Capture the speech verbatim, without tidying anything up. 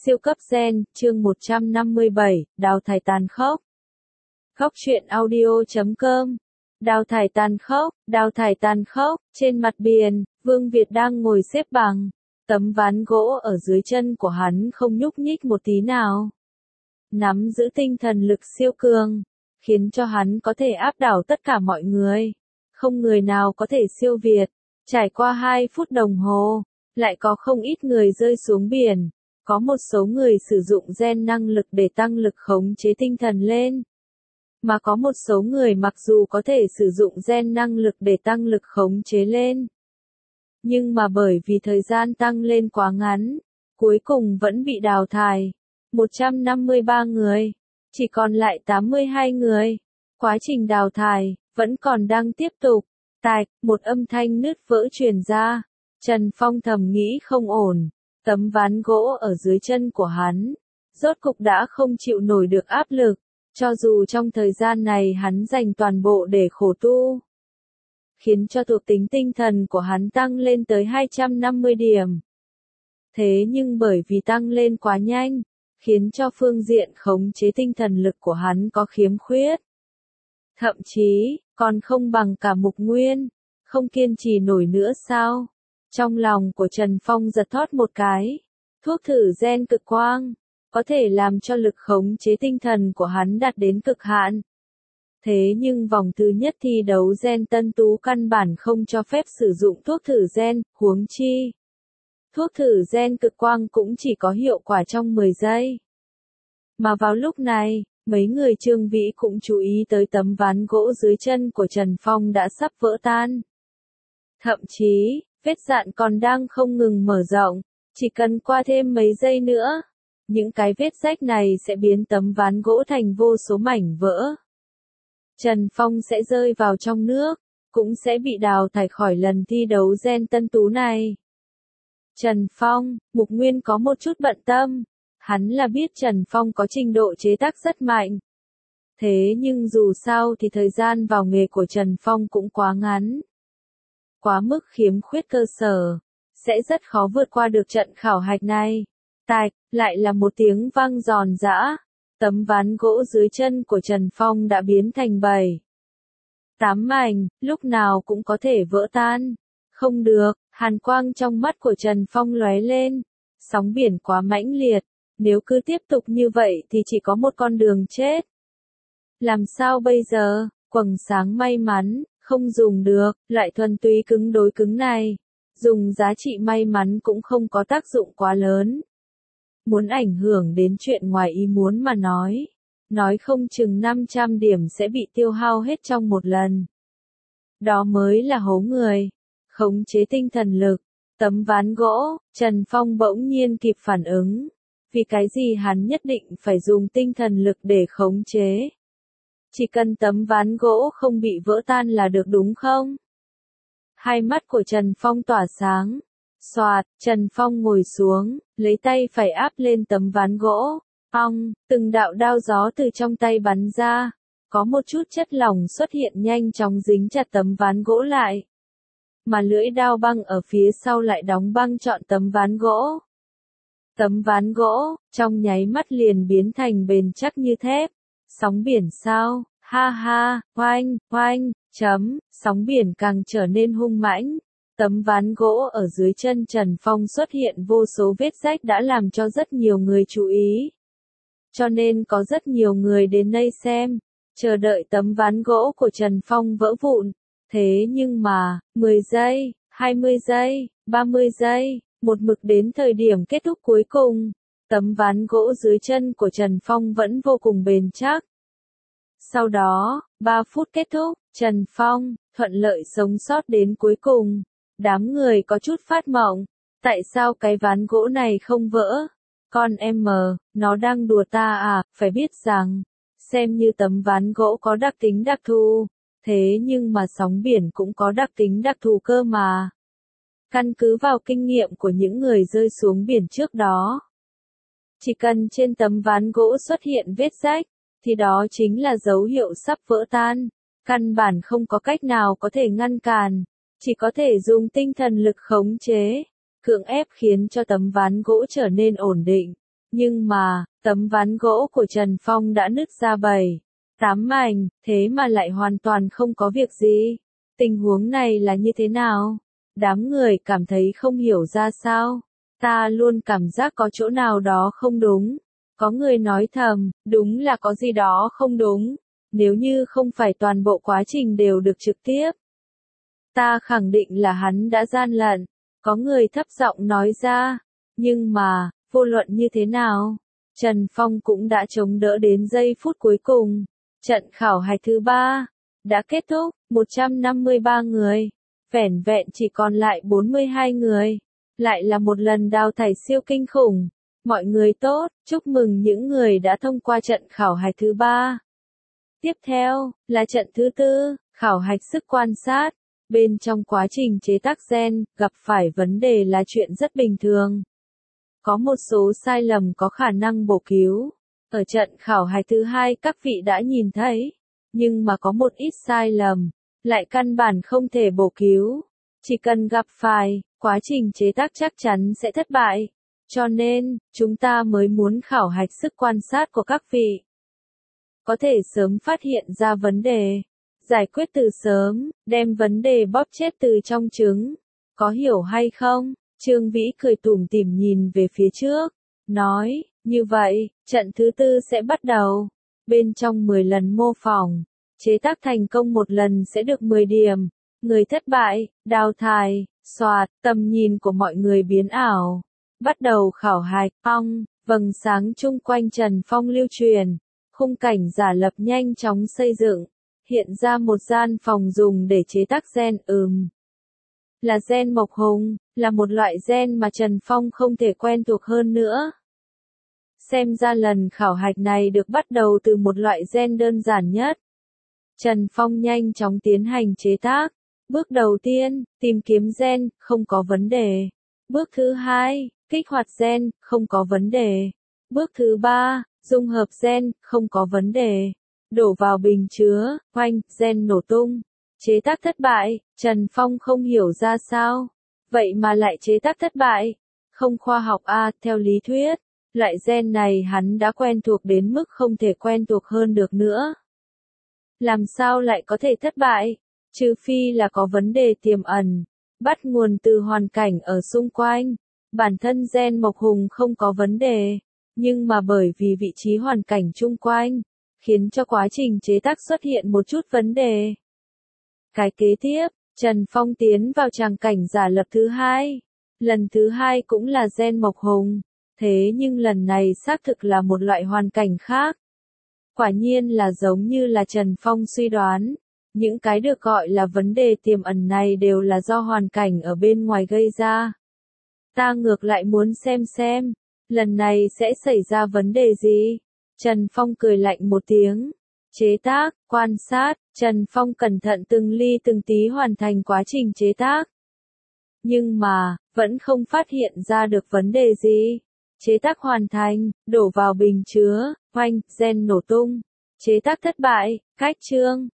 Siêu cấp gen, chương một trăm năm mươi bảy, đào thải tàn khốc. Góc truyện audio chấm com. Đào thải tàn khốc, đào thải tàn khốc, trên mặt biển, Vương Việt đang ngồi xếp bằng. Tấm ván gỗ ở dưới chân của hắn không nhúc nhích một tí nào. Nắm giữ tinh thần lực siêu cường, khiến cho hắn có thể áp đảo tất cả mọi người. Không người nào có thể siêu việt. Trải qua hai phút đồng hồ, lại có không ít người rơi xuống biển. Có một số người sử dụng gen năng lực để tăng lực khống chế tinh thần lên. Mà có một số người mặc dù có thể sử dụng gen năng lực để tăng lực khống chế lên. Nhưng mà bởi vì thời gian tăng lên quá ngắn, cuối cùng vẫn bị đào thải. một trăm năm mươi ba người, chỉ còn lại tám mươi hai người. Quá trình đào thải, vẫn còn đang tiếp tục. Tạch, một âm thanh nứt vỡ truyền ra. Trần Phong thầm nghĩ không ổn. Tấm ván gỗ ở dưới chân của hắn, rốt cục đã không chịu nổi được áp lực, cho dù trong thời gian này hắn dành toàn bộ để khổ tu. Khiến cho thuộc tính tinh thần của hắn tăng lên tới hai trăm năm mươi điểm. Thế nhưng bởi vì tăng lên quá nhanh, khiến cho phương diện khống chế tinh thần lực của hắn có khiếm khuyết. Thậm chí, còn không bằng cả Mục Nguyên, không kiên trì nổi nữa sao? Trong lòng của Trần Phong giật thót một cái. Thuốc thử gen cực quang, có thể làm cho lực khống chế tinh thần của hắn đạt đến cực hạn. Thế nhưng vòng thứ nhất thi đấu gen tân tú căn bản không cho phép sử dụng thuốc thử gen, huống chi. Thuốc thử gen cực quang cũng chỉ có hiệu quả trong mười giây. Mà vào lúc này, mấy người Trương Vĩ cũng chú ý tới tấm ván gỗ dưới chân của Trần Phong đã sắp vỡ tan. Thậm chí, vết dạn còn đang không ngừng mở rộng, chỉ cần qua thêm mấy giây nữa, những cái vết rách này sẽ biến tấm ván gỗ thành vô số mảnh vỡ. Trần Phong sẽ rơi vào trong nước, cũng sẽ bị đào thải khỏi lần thi đấu gen tân tú này. Trần Phong, Mục Nguyên có một chút bận tâm, hắn là biết Trần Phong có trình độ chế tác rất mạnh. Thế nhưng dù sao thì thời gian vào nghề của Trần Phong cũng quá ngắn. Quá mức khiếm khuyết cơ sở, sẽ rất khó vượt qua được trận khảo hạch này. Tạch, lại là một tiếng vang giòn giã, tấm ván gỗ dưới chân của Trần Phong đã biến thành bảy. Tám mảnh, lúc nào cũng có thể vỡ tan. Không được, hàn quang trong mắt của Trần Phong lóe lên. Sóng biển quá mãnh liệt, nếu cứ tiếp tục như vậy thì chỉ có một con đường chết. Làm sao bây giờ, quầng sáng may mắn. Không dùng được, lại thuần túy cứng đối cứng này. Dùng giá trị may mắn cũng không có tác dụng quá lớn. Muốn ảnh hưởng đến chuyện ngoài ý muốn mà nói. Nói không chừng năm trăm điểm sẽ bị tiêu hao hết trong một lần. Đó mới là hố người. Khống chế tinh thần lực. Tấm ván gỗ, Trần Phong bỗng nhiên kịp phản ứng. Vì cái gì hắn nhất định phải dùng tinh thần lực để khống chế. Chỉ cần tấm ván gỗ không bị vỡ tan là được đúng không? Hai mắt của Trần Phong tỏa sáng. Xoạt, Trần Phong ngồi xuống, lấy tay phải áp lên tấm ván gỗ. Ong, từng đạo đao gió từ trong tay bắn ra. Có một chút chất lỏng xuất hiện nhanh chóng dính chặt tấm ván gỗ lại. Mà lưỡi đao băng ở phía sau lại đóng băng trọn tấm ván gỗ. Tấm ván gỗ, trong nháy mắt liền biến thành bền chắc như thép. Sóng biển sao, ha ha, oanh, oanh, chấm, sóng biển càng trở nên hung mãnh. Tấm ván gỗ ở dưới chân Trần Phong xuất hiện vô số vết rách đã làm cho rất nhiều người chú ý. Cho nên có rất nhiều người đến đây xem, chờ đợi tấm ván gỗ của Trần Phong vỡ vụn. Thế nhưng mà, mười giây, hai mươi giây, ba mươi giây, một mực đến thời điểm kết thúc cuối cùng. Tấm ván gỗ dưới chân của Trần Phong vẫn vô cùng bền chắc. Sau đó, ba phút kết thúc, Trần Phong, thuận lợi sống sót đến cuối cùng. Đám người có chút phát mộng. Tại sao cái ván gỗ này không vỡ? Con em mờ, nó đang đùa ta à? Phải biết rằng, xem như tấm ván gỗ có đặc tính đặc thù. Thế nhưng mà sóng biển cũng có đặc tính đặc thù cơ mà. Căn cứ vào kinh nghiệm của những người rơi xuống biển trước đó. Chỉ cần trên tấm ván gỗ xuất hiện vết rách, thì đó chính là dấu hiệu sắp vỡ tan. Căn bản không có cách nào có thể ngăn cản, chỉ có thể dùng tinh thần lực khống chế, cưỡng ép khiến cho tấm ván gỗ trở nên ổn định. Nhưng mà, tấm ván gỗ của Trần Phong đã nứt ra bảy, tám mảnh, thế mà lại hoàn toàn không có việc gì. Tình huống này là như thế nào? Đám người cảm thấy không hiểu ra sao. Ta luôn cảm giác có chỗ nào đó không đúng. Có người nói thầm, đúng là có gì đó không đúng. Nếu như không phải toàn bộ quá trình đều được trực tiếp, ta khẳng định là hắn đã gian lận. Có người thấp giọng nói ra. Nhưng mà, vô luận như thế nào, Trần Phong cũng đã chống đỡ đến giây phút cuối cùng. Trận khảo hạch thứ ba đã kết thúc, một trăm năm mươi ba người, vẻn vẹn chỉ còn lại bốn mươi hai người. Lại là một lần đào thải siêu kinh khủng. Mọi người tốt, chúc mừng những người đã thông qua trận khảo hạch thứ ba. Tiếp theo, là trận thứ tư, khảo hạch sức quan sát. Bên trong quá trình chế tác gen, gặp phải vấn đề là chuyện rất bình thường. Có một số sai lầm có khả năng bổ cứu. Ở trận khảo hạch thứ hai các vị đã nhìn thấy. Nhưng mà có một ít sai lầm, lại căn bản không thể bổ cứu. Chỉ cần gặp phải, quá trình chế tác chắc chắn sẽ thất bại. Cho nên, chúng ta mới muốn khảo hạch sức quan sát của các vị. Có thể sớm phát hiện ra vấn đề. Giải quyết từ sớm, đem vấn đề bóp chết từ trong trứng. Có hiểu hay không? Trương Vĩ cười tủm tỉm nhìn về phía trước. Nói, như vậy, trận thứ tư sẽ bắt đầu. Bên trong mười lần mô phỏng, chế tác thành công một lần sẽ được mười điểm. Người thất bại, đào thải, soạt, tầm nhìn của mọi người biến ảo. Bắt đầu khảo hạch, ong, vầng sáng chung quanh Trần Phong lưu truyền. Khung cảnh giả lập nhanh chóng xây dựng. Hiện ra một gian phòng dùng để chế tác gen ừm. Là gen mộc hùng, là một loại gen mà Trần Phong không thể quen thuộc hơn nữa. Xem ra lần khảo hạch này được bắt đầu từ một loại gen đơn giản nhất. Trần Phong nhanh chóng tiến hành chế tác. Bước đầu tiên, tìm kiếm gen, không có vấn đề. Bước thứ hai, kích hoạt gen, không có vấn đề. Bước thứ ba, dung hợp gen, không có vấn đề. Đổ vào bình chứa, oanh, gen nổ tung. Chế tác thất bại, Trần Phong không hiểu ra sao. Vậy mà lại chế tác thất bại. Không khoa học a, theo lý thuyết. Loại gen này hắn đã quen thuộc đến mức không thể quen thuộc hơn được nữa. Làm sao lại có thể thất bại? Trừ phi là có vấn đề tiềm ẩn. Bắt nguồn từ hoàn cảnh ở xung quanh. Bản thân gen mộc hùng không có vấn đề. Nhưng mà bởi vì vị trí hoàn cảnh chung quanh, khiến cho quá trình chế tác xuất hiện một chút vấn đề. Cái kế tiếp, Trần Phong tiến vào tràng cảnh giả lập thứ hai. Lần thứ hai cũng là gen mộc hùng. Thế nhưng lần này xác thực là một loại hoàn cảnh khác. Quả nhiên là giống như là Trần Phong suy đoán. Những cái được gọi là vấn đề tiềm ẩn này đều là do hoàn cảnh ở bên ngoài gây ra. Ta ngược lại muốn xem xem, lần này sẽ xảy ra vấn đề gì? Trần Phong cười lạnh một tiếng. Chế tác, quan sát, Trần Phong cẩn thận từng ly từng tí hoàn thành quá trình chế tác. Nhưng mà, vẫn không phát hiện ra được vấn đề gì. Chế tác hoàn thành, đổ vào bình chứa, oanh, gen nổ tung. Chế tác thất bại, cách chương,